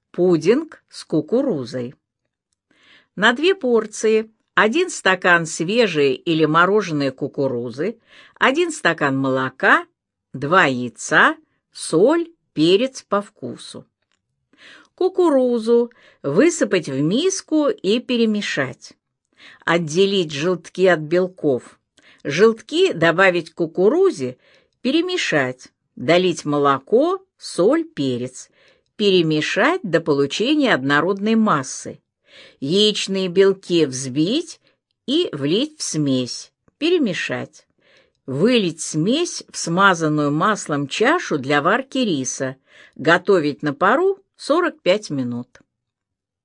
Пудинг с кукурузой. На 2 порции 1 стакан свежей или мороженой кукурузы, 1 стакан молока, 2 яйца, соль, перец по вкусу. Кукурузу высыпать в миску и перемешать. Отделить желтки от белков. Желтки добавить к кукурузе, перемешать, долить молоко, соль, перец. Перемешать до получения однородной массы. Яичные белки взбить и влить в смесь. Перемешать. Вылить смесь в смазанную маслом чашу для варки риса. Готовить на пару 45 минут.